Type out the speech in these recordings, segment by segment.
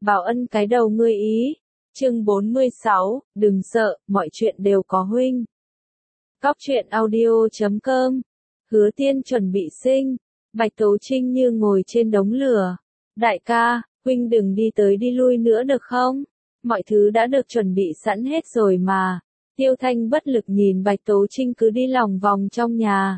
Bảo Ân cái đầu ngươi ý. Chương 46, đừng sợ, mọi chuyện đều có huynh. Góc truyện audio.com. Hứa Tiên chuẩn bị sinh. Bạch Tố Trinh như ngồi trên đống lửa. Đại ca, huynh đừng đi tới đi lui nữa được không? Mọi thứ đã được chuẩn bị sẵn hết rồi mà. Tiêu Thanh bất lực nhìn Bạch Tố Trinh cứ đi lòng vòng trong nhà.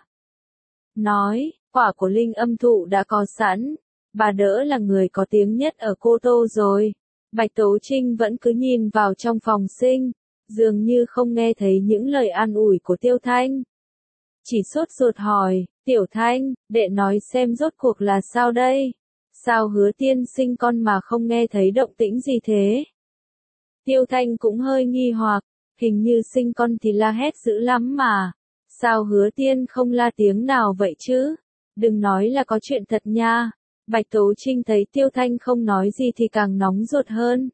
Nói, quả của linh âm thụ đã có sẵn. Bà đỡ là người có tiếng nhất ở Cô Tô rồi. Bạch Tố Trinh vẫn cứ nhìn vào trong phòng sinh, dường như không nghe thấy những lời an ủi của Tiêu Thanh. Chỉ sốt ruột hỏi, Tiểu Thanh, đệ nói xem rốt cuộc là sao đây? Sao Hứa Tiên sinh con mà không nghe thấy động tĩnh gì thế? Tiêu Thanh cũng hơi nghi hoặc, hình như sinh con thì la hét dữ lắm mà. Sao Hứa Tiên không la tiếng nào vậy chứ? Đừng nói là có chuyện thật nha. Bạch Tố Trinh thấy Tiêu Thanh không nói gì thì càng nóng ruột hơn.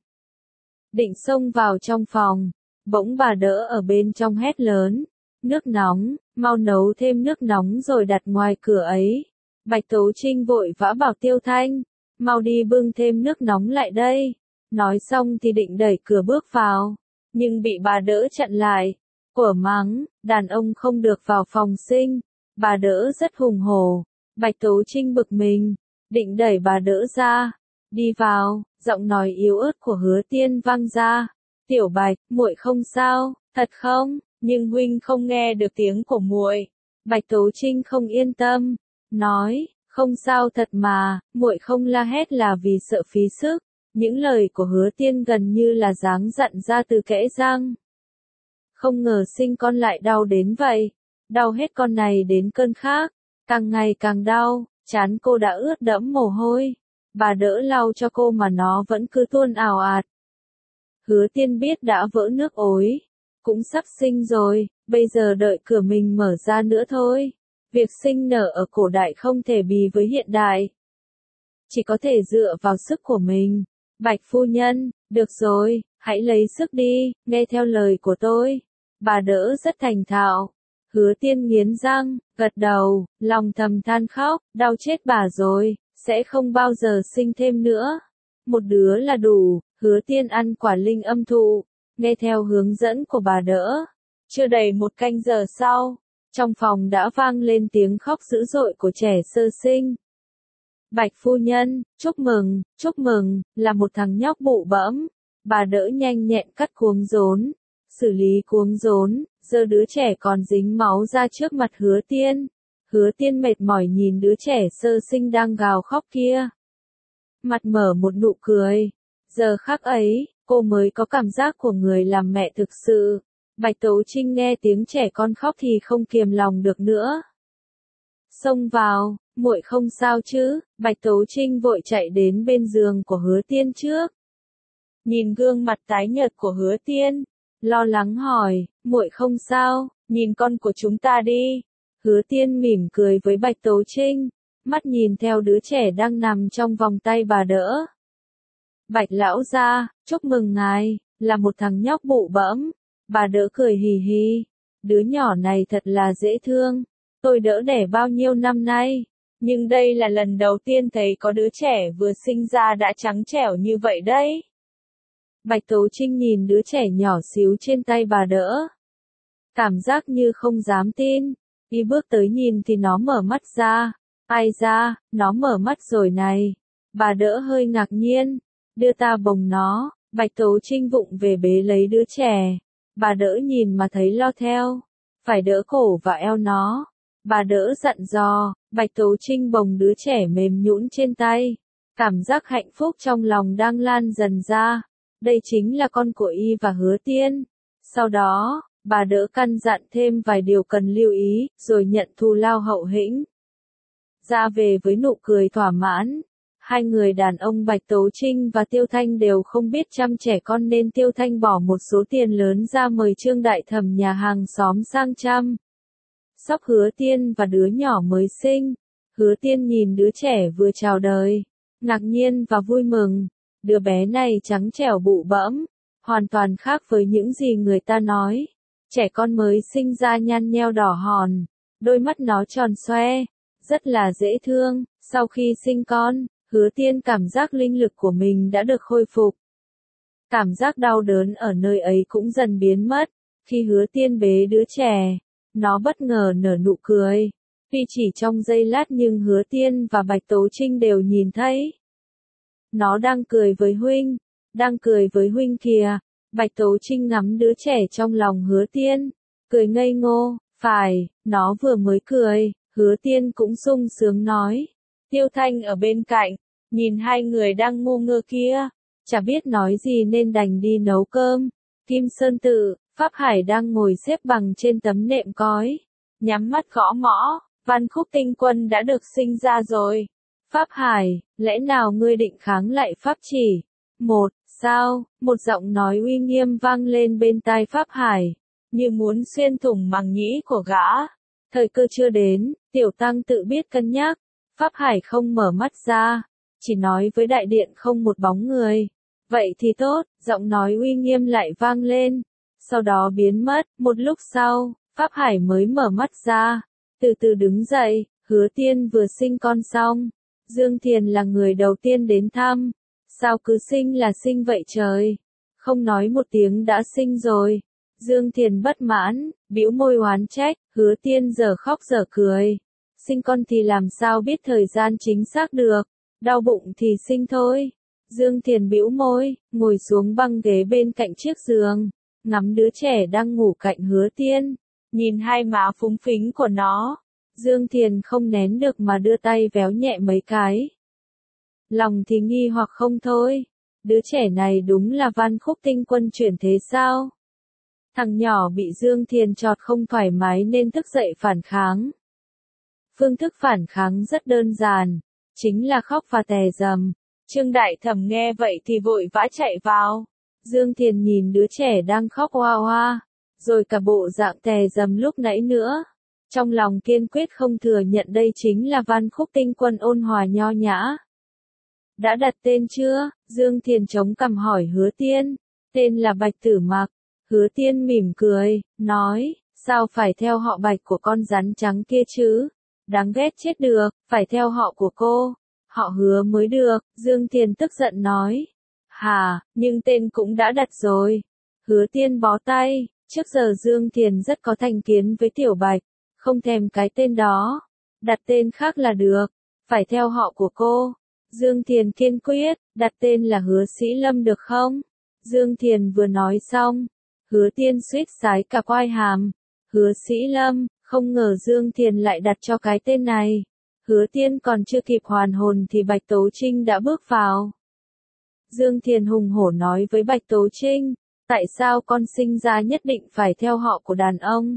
Định xông vào trong phòng, bỗng bà đỡ ở bên trong hét lớn. Nước nóng, mau nấu thêm nước nóng rồi đặt ngoài cửa ấy. Bạch Tố Trinh vội vã bảo Tiêu Thanh, mau đi bưng thêm nước nóng lại đây. Nói xong thì định đẩy cửa bước vào, nhưng bị bà đỡ chặn lại. Của mắng, đàn ông không được vào phòng sinh. Bà đỡ rất hùng hổ. Bạch Tố Trinh bực mình, định đẩy bà đỡ ra. Đi vào, giọng nói yếu ớt của Hứa Tiên vang ra. Tiểu Bạch, muội không sao, thật không? Nhưng huynh không nghe được tiếng của muội. Bạch Tố Trinh không yên tâm, nói, không sao thật mà, muội không la hét là vì sợ phí sức. Những lời của Hứa Tiên gần như là giáng dặn ra từ kẽ răng. Không ngờ sinh con lại đau đến vậy, đau hết con này đến cơn khác, càng ngày càng đau, trán cô đã ướt đẫm mồ hôi. Bà đỡ lau cho cô mà nó vẫn cứ tuôn ào ạt. Hứa Tiên biết đã vỡ nước ối, cũng sắp sinh rồi, bây giờ đợi cửa mình mở ra nữa thôi. Việc sinh nở ở cổ đại không thể bì với hiện đại, chỉ có thể dựa vào sức của mình. Bạch phu nhân, được rồi, hãy lấy sức đi, nghe theo lời của tôi. Bà đỡ rất thành thạo. Hứa Tiên nghiến răng, gật đầu, lòng thầm than khóc, đau chết bà rồi, sẽ không bao giờ sinh thêm nữa. Một đứa là đủ. Hứa Tiên ăn quả linh âm thụ, nghe theo hướng dẫn của bà đỡ. Chưa đầy một canh giờ sau, trong phòng đã vang lên tiếng khóc dữ dội của trẻ sơ sinh. Bạch phu nhân, chúc mừng, là một thằng nhóc bụ bẫm. Bà đỡ nhanh nhẹn cắt cuống rốn, xử lý cuống rốn, giơ đứa trẻ còn dính máu ra trước mặt Hứa Tiên. Hứa Tiên mệt mỏi nhìn đứa trẻ sơ sinh đang gào khóc kia. Mặt mở một nụ cười. Giờ khắc ấy, cô mới có cảm giác của người làm mẹ thực sự. Bạch Tố Trinh nghe tiếng trẻ con khóc thì không kiềm lòng được nữa. Xông vào, muội không sao chứ? Bạch Tố Trinh vội chạy đến bên giường của Hứa Tiên trước. Nhìn gương mặt tái nhợt của Hứa Tiên, lo lắng hỏi, muội không sao, nhìn con của chúng ta đi. Hứa Tiên mỉm cười với Bạch Tố Trinh, mắt nhìn theo đứa trẻ đang nằm trong vòng tay bà đỡ. Bạch lão gia, chúc mừng ngài, là một thằng nhóc bụ bẫm. Bà đỡ cười hì hì, đứa nhỏ này thật là dễ thương. Tôi đỡ đẻ bao nhiêu năm nay, nhưng đây là lần đầu tiên thấy có đứa trẻ vừa sinh ra đã trắng trẻo như vậy đấy. Bạch Tố Trinh nhìn đứa trẻ nhỏ xíu trên tay bà đỡ, cảm giác như không dám tin. Đi bước tới nhìn thì nó mở mắt ra. Ai ra, nó mở mắt rồi này. Bà đỡ hơi ngạc nhiên. Đưa ta bồng nó. Bạch Tố Trinh vụng về bế lấy đứa trẻ. Bà đỡ nhìn mà thấy lo theo, phải đỡ cổ và eo nó. Bà đỡ dặn dò. Bạch Tố Trinh bồng đứa trẻ mềm nhũn trên tay. Cảm giác hạnh phúc trong lòng đang lan dần ra. Đây chính là con của y và Hứa Tiên. Sau đó, bà đỡ căn dặn thêm vài điều cần lưu ý, rồi nhận thù lao hậu hĩnh. Ra về với nụ cười thỏa mãn. Hai người đàn ông Bạch Tố Trinh và Tiêu Thanh đều không biết chăm trẻ con nên Tiêu Thanh bỏ một số tiền lớn ra mời Trương Đại Thẩm nhà hàng xóm sang chăm sóc Hứa Tiên và đứa nhỏ mới sinh. Hứa Tiên nhìn đứa trẻ vừa chào đời, ngạc nhiên và vui mừng. Đứa bé này trắng trẻo bụ bẫm, hoàn toàn khác với những gì người ta nói. Trẻ con mới sinh ra nhăn nheo đỏ hòn, đôi mắt nó tròn xoe, rất là dễ thương. Sau khi sinh con, Hứa Tiên cảm giác linh lực của mình đã được khôi phục. Cảm giác đau đớn ở nơi ấy cũng dần biến mất. Khi Hứa Tiên bế đứa trẻ, nó bất ngờ nở nụ cười. Tuy chỉ trong giây lát nhưng Hứa Tiên và Bạch Tố Trinh đều nhìn thấy. Nó đang cười với huynh, đang cười với huynh kìa. Bạch Tố Trinh ngắm đứa trẻ trong lòng Hứa Tiên, cười ngây ngô, phải, nó vừa mới cười, Hứa Tiên cũng sung sướng nói. Tiêu Thanh ở bên cạnh, nhìn hai người đang ngu ngơ kia, chả biết nói gì nên đành đi nấu cơm. Kim Sơn Tự, Pháp Hải đang ngồi xếp bằng trên tấm nệm cói, nhắm mắt gõ mõ, Văn Khúc Tinh Quân đã được sinh ra rồi. Pháp Hải, lẽ nào ngươi định kháng lại pháp chỉ? Sao? Một giọng nói uy nghiêm vang lên bên tai Pháp Hải, như muốn xuyên thủng màng nhĩ của gã. Thời cơ chưa đến, Tiểu Tăng tự biết cân nhắc. Pháp Hải không mở mắt ra, chỉ nói với đại điện không một bóng người. Vậy thì tốt, giọng nói uy nghiêm lại vang lên, sau đó biến mất. Một lúc sau, Pháp Hải mới mở mắt ra, từ từ đứng dậy. Hứa Tiên vừa sinh con xong, Dương Thiền là người đầu tiên đến thăm. Sao cứ sinh là sinh vậy trời? Không nói một tiếng đã sinh rồi. Dương Thiền bất mãn, bĩu môi oán trách. Hứa Tiên giờ khóc giờ cười. Sinh con thì làm sao biết thời gian chính xác được, đau bụng thì sinh thôi. Dương Thiền bĩu môi, ngồi xuống băng ghế bên cạnh chiếc giường, ngắm đứa trẻ đang ngủ cạnh Hứa Tiên, nhìn hai má phúng phính của nó. Dương Thiền không nén được mà đưa tay véo nhẹ mấy cái. Lòng thì nghi hoặc không thôi, đứa trẻ này đúng là Văn Khúc Tinh Quân chuyển thế sao? Thằng nhỏ bị Dương Thiền chọt không thoải mái nên thức dậy phản kháng. Phương thức phản kháng rất đơn giản, chính là khóc và tè dầm. Trương Đại Thẩm nghe vậy thì vội vã chạy vào. Dương Thiền nhìn đứa trẻ đang khóc oa oa, rồi cả bộ dạng tè dầm lúc nãy nữa. Trong lòng kiên quyết không thừa nhận đây chính là Văn Khúc Tinh Quân ôn hòa nho nhã. Đã đặt tên chưa? Dương Thiền chống cằm hỏi Hứa Tiên. Tên là Bạch Tử Mặc. Hứa Tiên mỉm cười, nói, sao phải theo họ Bạch của con rắn trắng kia chứ? Đáng ghét chết được, phải theo họ của cô. Họ Hứa mới được. Dương Thiền tức giận nói. Hà, nhưng tên cũng đã đặt rồi. Hứa Tiên bó tay. Trước giờ Dương Thiền rất có thành kiến với Tiểu Bạch, không thèm cái tên đó. Đặt tên khác là được, phải theo họ của cô. Dương Thiền kiên quyết, đặt tên là Hứa Sĩ Lâm được không? Dương Thiền vừa nói xong, Hứa Tiên suýt sái cả quai hàm. Hứa Sĩ Lâm, không ngờ Dương Thiền lại đặt cho cái tên này. Hứa Tiên còn chưa kịp hoàn hồn thì Bạch Tố Trinh đã bước vào. Dương Thiền hùng hổ nói với Bạch Tố Trinh, tại sao con sinh ra nhất định phải theo họ của đàn ông?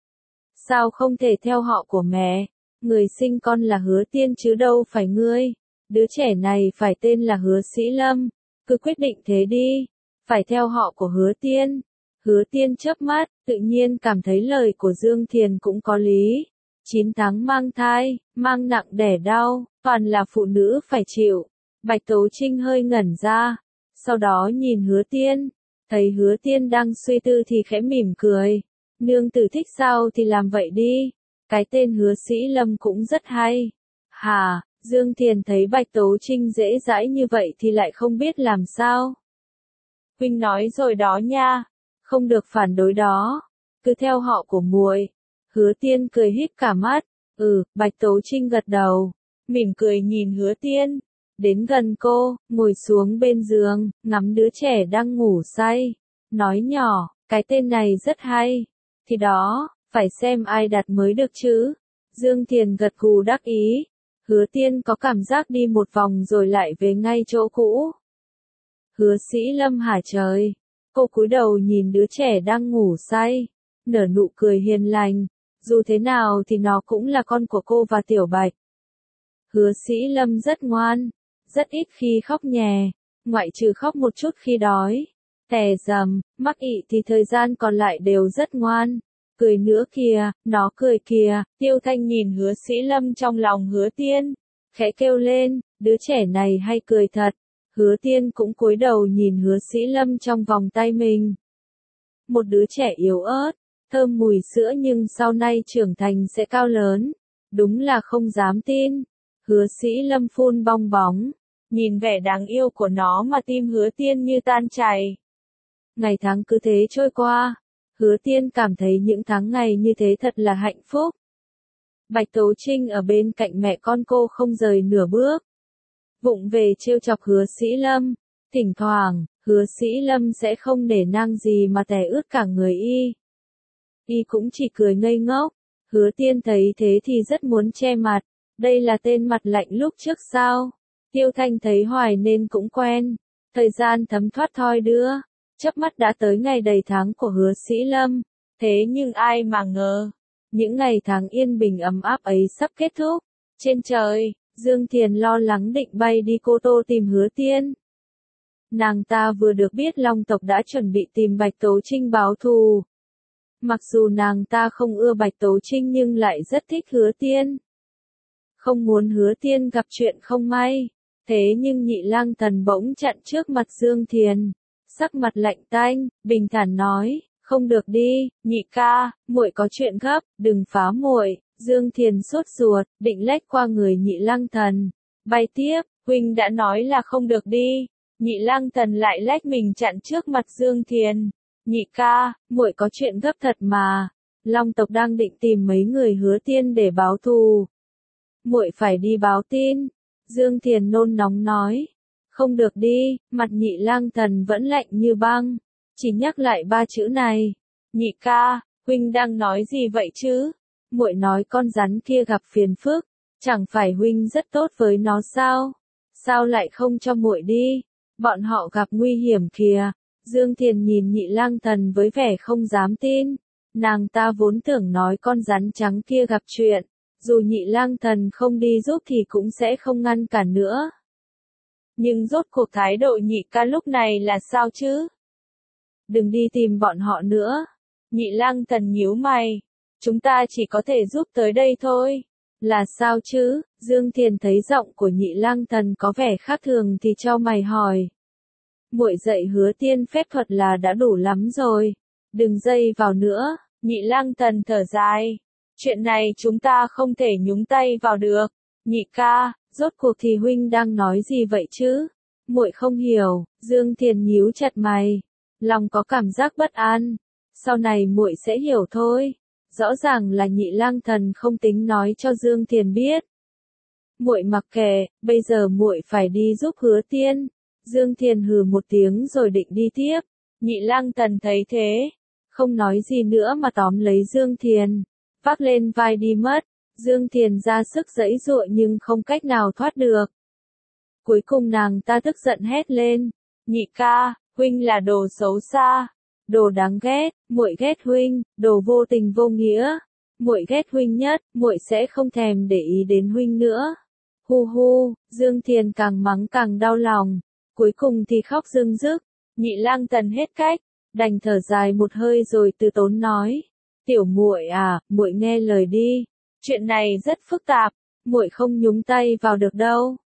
Sao không thể theo họ của mẹ? Người sinh con là Hứa Tiên chứ đâu phải ngươi. Đứa trẻ này phải tên là Hứa Sĩ Lâm. Cứ quyết định thế đi. Phải theo họ của Hứa Tiên. Hứa Tiên chớp mắt, tự nhiên cảm thấy lời của Dương Thiền cũng có lý. 9 tháng mang thai, mang nặng đẻ đau, toàn là phụ nữ phải chịu. Bạch Tố Trinh hơi ngẩn ra, sau đó nhìn Hứa Tiên, thấy Hứa Tiên đang suy tư thì khẽ mỉm cười. Nương tử thích sao thì làm vậy đi, cái tên Hứa Sĩ Lâm cũng rất hay. Hà, Dương Thiền thấy Bạch Tố Trinh dễ dãi như vậy thì lại không biết làm sao. Huynh nói rồi đó nha, không được phản đối đó, cứ theo họ của muội. Hứa Tiên cười híp cả mắt. Bạch Tố Trinh gật đầu, mỉm cười nhìn Hứa Tiên, đến gần cô, ngồi xuống bên giường, ngắm đứa trẻ đang ngủ say, nói nhỏ, cái tên này rất hay. Thì đó, phải xem ai đặt mới được chứ. Dương Thiền gật gù đắc ý. Hứa Tiên có cảm giác đi một vòng rồi lại về ngay chỗ cũ. Hứa Sĩ Lâm hả trời. Cô cúi đầu nhìn đứa trẻ đang ngủ say, nở nụ cười hiền lành. Dù thế nào thì nó cũng là con của cô và Tiểu Bạch. Hứa Sĩ Lâm rất ngoan, rất ít khi khóc nhè, ngoại trừ khóc một chút khi đói, tè dầm, mắc ị thì thời gian còn lại đều rất ngoan. Cười nữa kìa, nó cười kìa. Tiêu Thanh nhìn Hứa Sĩ Lâm trong lòng Hứa Tiên, khẽ kêu lên, đứa trẻ này hay cười thật. Hứa Tiên cũng cúi đầu nhìn Hứa Sĩ Lâm trong vòng tay mình. Một đứa trẻ yếu ớt, thơm mùi sữa nhưng sau này trưởng thành sẽ cao lớn. Đúng là không dám tin. Hứa Sĩ Lâm phun bong bóng, nhìn vẻ đáng yêu của nó mà tim Hứa Tiên như tan chảy. Ngày tháng cứ thế trôi qua, Hứa Tiên cảm thấy những tháng ngày như thế thật là hạnh phúc. Bạch Tố Trinh ở bên cạnh mẹ con cô không rời nửa bước. Vụng về trêu chọc Hứa Sĩ Lâm, thỉnh thoảng, Hứa Sĩ Lâm sẽ không nể nang gì mà tè ướt cả người y. Y cũng chỉ cười ngây ngốc, Hứa Tiên thấy thế thì rất muốn che mặt, đây là tên mặt lạnh lúc trước sao? Tiêu Thanh thấy hoài nên cũng quen, thời gian thấm thoát thoi đưa, chớp mắt đã tới ngày đầy tháng của Hứa Sĩ Lâm, thế nhưng ai mà ngờ, những ngày tháng yên bình ấm áp ấy sắp kết thúc. Trên trời, Dương Thiền lo lắng định bay đi Cô Tô tìm Hứa Tiên. Nàng ta vừa được biết Long tộc đã chuẩn bị tìm Bạch Tố Trinh báo thù. Mặc dù nàng ta không ưa Bạch Tố Trinh nhưng lại rất thích Hứa Tiên. Không muốn Hứa Tiên gặp chuyện không may. Thế nhưng Nhị Lang Thần bỗng chặn trước mặt Dương Thiền, sắc mặt lạnh tanh, bình thản nói, không được đi, Nhị ca, muội có chuyện gấp, đừng phá muội. Dương Thiền sốt ruột, định lách qua người Nhị Lang Thần, bay tiếp, huynh đã nói là không được đi. Nhị Lang Thần lại lách mình chặn trước mặt Dương Thiền. Nhị ca, muội có chuyện gấp thật mà. Long tộc đang định tìm mấy người Hứa Tiên để báo thù. Muội phải đi báo tin. Dương Thiền nôn nóng nói. Không được đi, mặt Nhị Lang Thần vẫn lạnh như băng. Chỉ nhắc lại ba chữ này. Nhị ca, huynh đang nói gì vậy chứ? Muội nói con rắn kia gặp phiền phức. Chẳng phải huynh rất tốt với nó sao? Sao lại không cho muội đi? Bọn họ gặp nguy hiểm kìa. Dương Thiền nhìn Nhị Lang Thần với vẻ không dám tin. Nàng ta vốn tưởng nói con rắn trắng kia gặp chuyện. Dù Nhị Lang Thần không đi giúp thì cũng sẽ không ngăn cản nữa. Nhưng rốt cuộc thái độ Nhị ca lúc này là sao chứ? Đừng đi tìm bọn họ nữa. Nhị Lang Thần nhíu mày. Chúng ta chỉ có thể giúp tới đây thôi. Là sao chứ? Dương Thiền thấy giọng của Nhị Lang Thần có vẻ khác thường thì chau mày hỏi. Muội dạy Hứa Tiên phép thuật là đã đủ lắm rồi. Đừng dây vào nữa. Nhị Lang Thần thở dài. Chuyện này chúng ta không thể nhúng tay vào được. Nhị ca, rốt cuộc thì huynh đang nói gì vậy chứ? Muội không hiểu. Dương Thiền nhíu chặt mày. Lòng có cảm giác bất an. Sau này muội sẽ hiểu thôi. Rõ ràng là Nhị Lang Thần không tính nói cho Dương Thiền biết. Muội mặc kệ, bây giờ muội phải đi giúp Hứa Tiên. Dương Thiền hừ một tiếng rồi định đi tiếp. Nhị Lang Thần thấy thế, không nói gì nữa mà tóm lấy Dương Thiền, vác lên vai đi mất. Dương Thiền ra sức giãy giụa nhưng không cách nào thoát được. Cuối cùng nàng ta tức giận hét lên, Nhị ca, huynh là đồ xấu xa, đồ đáng ghét, muội ghét huynh, đồ vô tình vô nghĩa. Muội ghét huynh nhất, muội sẽ không thèm để ý đến huynh nữa. Hu hu, Dương Thiền càng mắng càng đau lòng, cuối cùng thì khóc rưng rức. Nhị Lang Thần hết cách, đành thở dài một hơi rồi từ tốn nói, tiểu muội à, muội nghe lời đi, chuyện này rất phức tạp, muội không nhúng tay vào được đâu.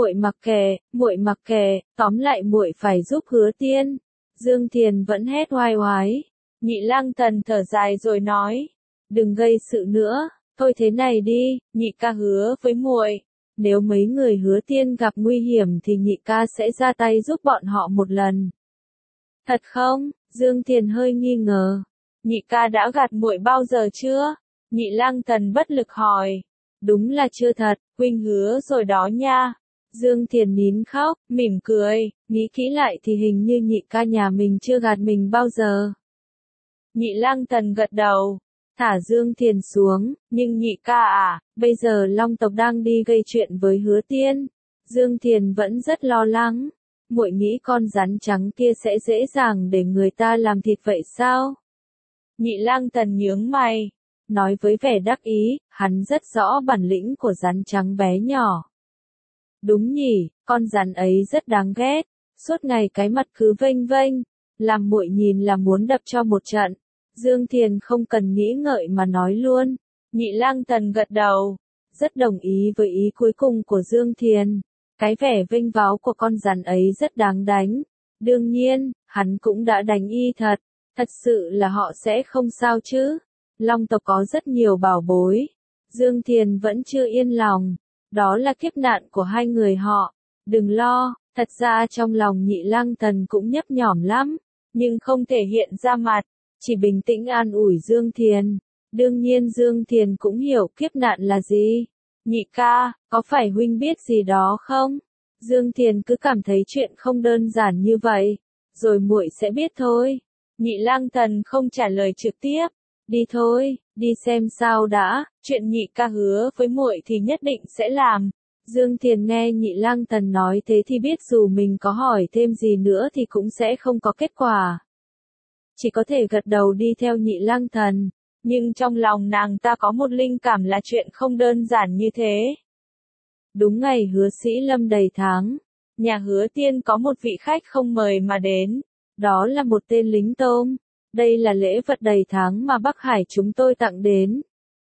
Muội mặc kệ, tóm lại muội phải giúp Hứa Tiên. Dương Thiền vẫn hét oai oái. Nhị Lang Thần thở dài rồi nói, đừng gây sự nữa, thôi thế này đi, nhị ca hứa với muội, nếu mấy người Hứa Tiên gặp nguy hiểm thì nhị ca sẽ ra tay giúp bọn họ một lần. Thật không? Dương Thiền hơi nghi ngờ. Nhị ca đã gạt muội bao giờ chưa? Nhị Lang Thần bất lực hỏi. Đúng là chưa thật, huynh hứa rồi đó nha. Dương Thiền nín khóc, mỉm cười, nghĩ kỹ lại thì hình như nhị ca nhà mình chưa gạt mình bao giờ. Nhị Lang Thần gật đầu, thả Dương Thiền xuống, nhưng nhị ca à, bây giờ Long tộc đang đi gây chuyện với Hứa Tiên. Dương Thiền vẫn rất lo lắng. Muội nghĩ con rắn trắng kia sẽ dễ dàng để người ta làm thịt vậy sao? Nhị Lang Thần nhướng mày, nói với vẻ đắc ý, hắn rất rõ bản lĩnh của rắn trắng bé nhỏ. Đúng nhỉ, con rắn ấy rất đáng ghét, suốt ngày cái mặt cứ vênh vênh, làm muội nhìn là muốn đập cho một trận. Dương Thiền không cần nghĩ ngợi mà nói luôn. Nhị Lang Thần gật đầu, rất đồng ý với ý cuối cùng của Dương Thiền. Cái vẻ vênh váo của con rắn ấy rất đáng đánh. Đương nhiên, hắn cũng đã đánh y thật. Thật sự là họ sẽ không sao chứ. Long tộc có rất nhiều bảo bối. Dương Thiền vẫn chưa yên lòng. Đó là kiếp nạn của hai người họ. Đừng lo, thật ra trong lòng Nhị Lang Thần cũng nhấp nhổm lắm, nhưng không thể hiện ra mặt, chỉ bình tĩnh an ủi Dương Thiền. Đương nhiên Dương Thiền cũng hiểu kiếp nạn là gì. Nhị ca, có phải huynh biết gì đó không? Dương Thiền cứ cảm thấy chuyện không đơn giản như vậy, rồi muội sẽ biết thôi. Nhị Lang Thần không trả lời trực tiếp. Đi thôi, đi xem sao đã, chuyện nhị ca hứa với muội thì nhất định sẽ làm. Dương Thiền nghe Nhị Lang Thần nói thế thì biết dù mình có hỏi thêm gì nữa thì cũng sẽ không có kết quả. Chỉ có thể gật đầu đi theo Nhị Lang Thần, nhưng trong lòng nàng ta có một linh cảm là chuyện không đơn giản như thế. Đúng ngày Hứa Sĩ Lâm đầy tháng, nhà Hứa Tiên có một vị khách không mời mà đến, đó là một tên lính tôm. Đây là lễ vật đầy tháng mà Bắc Hải chúng tôi tặng đến.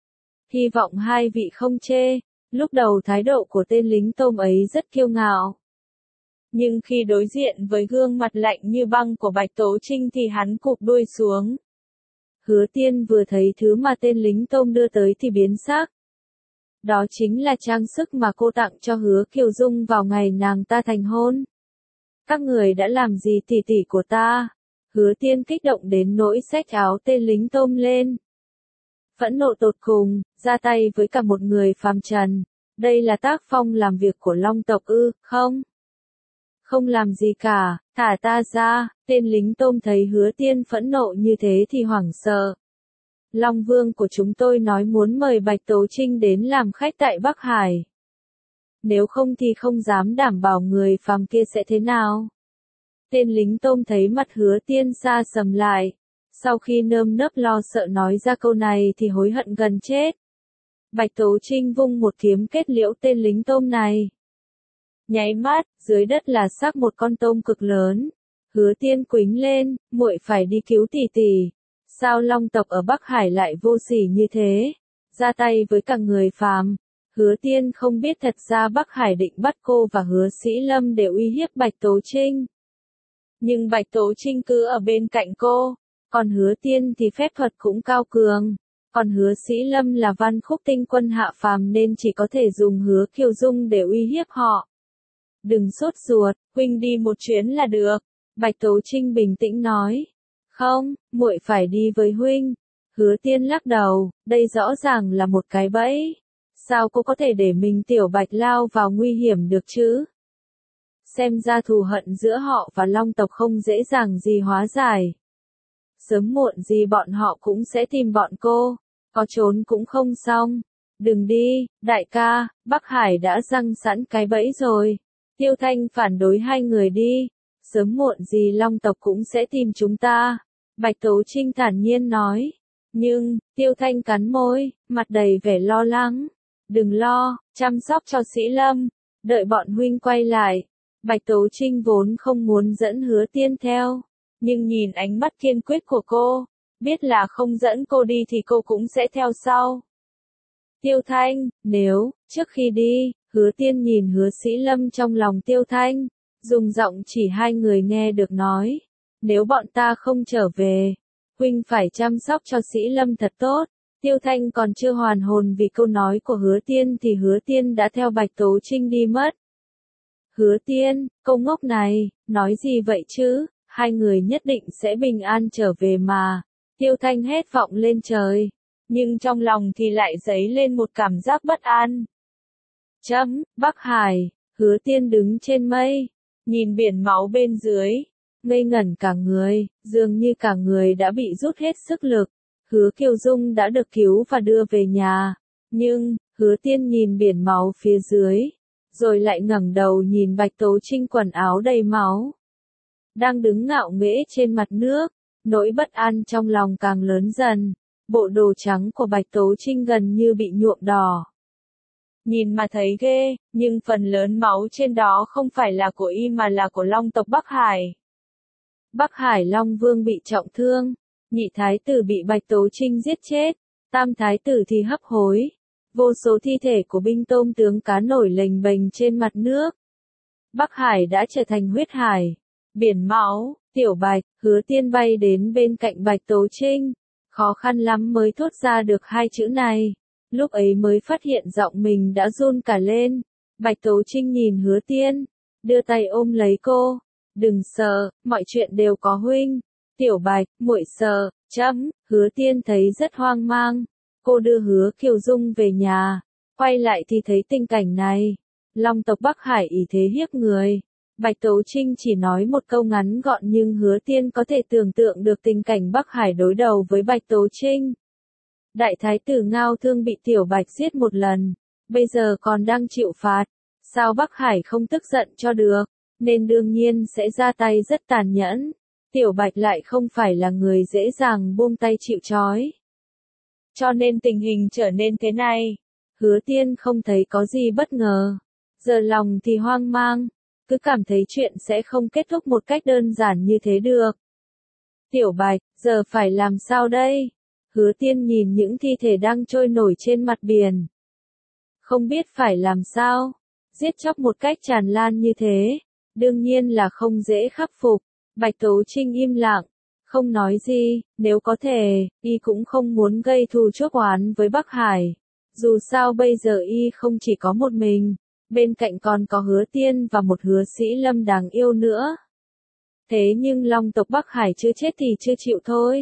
Hy vọng hai vị không chê. Lúc đầu thái độ của tên lính tôm ấy rất kiêu ngạo. Nhưng khi đối diện với gương mặt lạnh như băng của Bạch Tố Trinh thì hắn cụp đuôi xuống. Hứa Tiên vừa thấy thứ mà tên lính tôm đưa tới thì biến sắc. Đó chính là trang sức mà cô tặng cho Hứa Kiều Dung vào ngày nàng ta thành hôn. Các người đã làm gì tỷ tỷ của ta? Hứa Tiên kích động đến nỗi xách áo tên lính tôm lên. Phẫn nộ tột cùng, ra tay với cả một người phàm trần. Đây là tác phong làm việc của Long tộc ư, không? Không làm gì cả, thả ta ra. Tên lính tôm thấy Hứa Tiên phẫn nộ như thế thì hoảng sợ. Long Vương của chúng tôi nói muốn mời Bạch Tố Trinh đến làm khách tại Bắc Hải. Nếu không thì không dám đảm bảo người phàm kia sẽ thế nào. Tên lính tôm thấy mặt Hứa Tiên xa sầm lại. Sau khi nơm nớp lo sợ nói ra câu này thì hối hận gần chết. Bạch Tố Trinh vung một kiếm kết liễu tên lính tôm này. Nháy mắt, dưới đất là xác một con tôm cực lớn. Hứa Tiên quĩnh lên, muội phải đi cứu tỷ tỷ. Sao Long tộc ở Bắc Hải lại vô sỉ như thế? Ra tay với cả người phàm. Hứa Tiên không biết thật ra Bắc Hải định bắt cô và Hứa Sĩ Lâm để uy hiếp Bạch Tố Trinh. Nhưng Bạch Tố Trinh cứ ở bên cạnh cô. Còn Hứa Tiên thì phép thuật cũng cao cường. Còn Hứa Sĩ Lâm là văn khúc tinh quân hạ phàm nên chỉ có thể dùng Hứa Kiều Dung để uy hiếp họ. Đừng sốt ruột, huynh đi một chuyến là được. Bạch Tố Trinh bình tĩnh nói. Không, muội phải đi với huynh. Hứa Tiên lắc đầu, đây rõ ràng là một cái bẫy. Sao cô có thể để mình tiểu Bạch lao vào nguy hiểm được chứ? Xem ra thù hận giữa họ và Long tộc không dễ dàng gì hóa giải. Sớm muộn gì bọn họ cũng sẽ tìm bọn cô, có trốn cũng không xong. Đừng đi, đại ca, Bắc Hải đã răng sẵn cái bẫy rồi. Tiêu Thanh phản đối hai người đi. Sớm muộn gì Long tộc cũng sẽ tìm chúng ta. Bạch Tố Trinh thản nhiên nói. Nhưng, Tiêu Thanh cắn môi, mặt đầy vẻ lo lắng. Đừng lo, chăm sóc cho Sĩ Lâm. Đợi bọn huynh quay lại. Bạch Tố Trinh vốn không muốn dẫn Hứa Tiên theo. Nhưng nhìn ánh mắt kiên quyết của cô, biết là không dẫn cô đi thì cô cũng sẽ theo sau. Tiêu Thanh, nếu, trước khi đi, Hứa Tiên nhìn Hứa Sĩ Lâm trong lòng Tiêu Thanh, dùng giọng chỉ hai người nghe được nói. Nếu bọn ta không trở về, huynh phải chăm sóc cho Sĩ Lâm thật tốt. Tiêu Thanh còn chưa hoàn hồn vì câu nói của Hứa Tiên thì Hứa Tiên đã theo Bạch Tố Trinh đi mất. Hứa Tiên, câu ngốc này, nói gì vậy chứ? Hai người nhất định sẽ bình an trở về mà. Tiêu Thanh hét vọng lên trời. Nhưng trong lòng thì lại dấy lên một cảm giác bất an. Bắc Hải, Hứa Tiên đứng trên mây. Nhìn biển máu bên dưới. Ngây ngẩn cả người, dường như cả người đã bị rút hết sức lực. Hứa Kiều Dung đã được cứu và đưa về nhà. Nhưng, Hứa Tiên nhìn biển máu phía dưới. Rồi lại ngẩng đầu nhìn Bạch Tố Trinh quần áo đầy máu. Đang đứng ngạo nghễ trên mặt nước, nỗi bất an trong lòng càng lớn dần. Bộ đồ trắng của Bạch Tố Trinh gần như bị nhuộm đỏ. Nhìn mà thấy ghê, nhưng phần lớn máu trên đó không phải là của y mà là của Long tộc Bắc Hải. Bắc Hải Long Vương bị trọng thương, nhị thái tử bị Bạch Tố Trinh giết chết, tam thái tử thì hấp hối. Vô số thi thể của binh tôm tướng cá nổi lềnh bềnh trên mặt nước. Bắc Hải đã trở thành huyết hải. Biển máu, Tiểu Bạch, Hứa Tiên bay đến bên cạnh Bạch Tố Trinh. Khó khăn lắm mới thốt ra được hai chữ này. Lúc ấy mới phát hiện giọng mình đã run cả lên. Bạch Tố Trinh nhìn Hứa Tiên. đưa tay ôm lấy cô. Đừng sợ, mọi chuyện đều có huynh. Tiểu Bạch, muội sợ, chấm, Hứa Tiên thấy rất hoang mang. Cô đưa Hứa Kiều Dung về nhà, quay lại thì thấy tình cảnh này. Long tộc Bắc Hải ỷ thế hiếp người. Bạch Tố Trinh chỉ nói một câu ngắn gọn nhưng Hứa Tiên có thể tưởng tượng được tình cảnh Bắc Hải đối đầu với Bạch Tố Trinh. Đại thái tử Ngao Thương bị Tiểu Bạch giết một lần, bây giờ còn đang chịu phạt. Sao Bắc Hải không tức giận cho được, nên đương nhiên sẽ ra tay rất tàn nhẫn. Tiểu Bạch lại không phải là người dễ dàng buông tay chịu trói. Cho nên tình hình trở nên thế này. Hứa Tiên không thấy có gì bất ngờ. Giờ lòng thì hoang mang, cứ cảm thấy chuyện sẽ không kết thúc một cách đơn giản như thế được. Tiểu Bạch, giờ phải làm sao đây? Hứa Tiên nhìn những thi thể đang trôi nổi trên mặt biển. Không biết phải làm sao. Giết chóc một cách tràn lan như thế, đương nhiên là không dễ khắc phục. Bạch Tố Trinh im lặng, không nói gì, nếu có thể, y cũng không muốn gây thù chuốc oán với Bắc Hải. Dù sao bây giờ y không chỉ có một mình, bên cạnh còn có Hứa Tiên và một Hứa Sĩ Lâm đáng yêu nữa. Thế nhưng Long tộc Bắc Hải chưa chết thì chưa chịu thôi.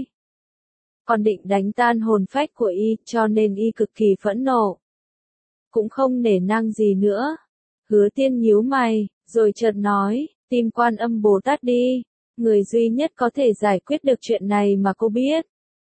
Còn định đánh tan hồn phách của y, cho nên y cực kỳ phẫn nộ. Cũng không nể nang gì nữa. Hứa Tiên nhíu mày, rồi chợt nói, tìm Quan Âm Bồ Tát đi. Người duy nhất có thể giải quyết được chuyện này mà cô biết.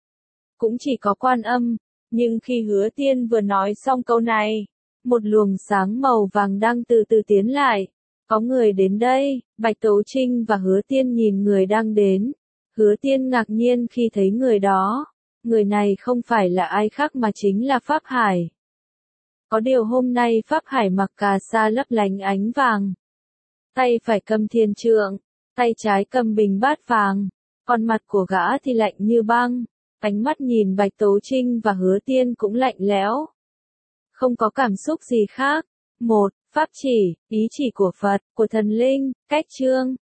Cũng chỉ có Quan Âm. Nhưng khi Hứa Tiên vừa nói xong câu này, một luồng sáng màu vàng đang từ từ tiến lại. Có người đến đây. Bạch Tố Trinh và Hứa Tiên nhìn người đang đến. Hứa Tiên ngạc nhiên khi thấy người đó. Người này không phải là ai khác mà chính là Pháp Hải. Có điều hôm nay Pháp Hải mặc cà sa lấp lánh ánh vàng. Tay phải cầm thiên trượng, tay trái cầm bình bát vàng. Còn mặt của gã thì lạnh như băng. Ánh mắt nhìn Bạch Tố Trinh và Hứa Tiên cũng lạnh lẽo. Không có cảm xúc gì khác. 1. Pháp chỉ, ý chỉ của Phật, của thần linh, cách chương.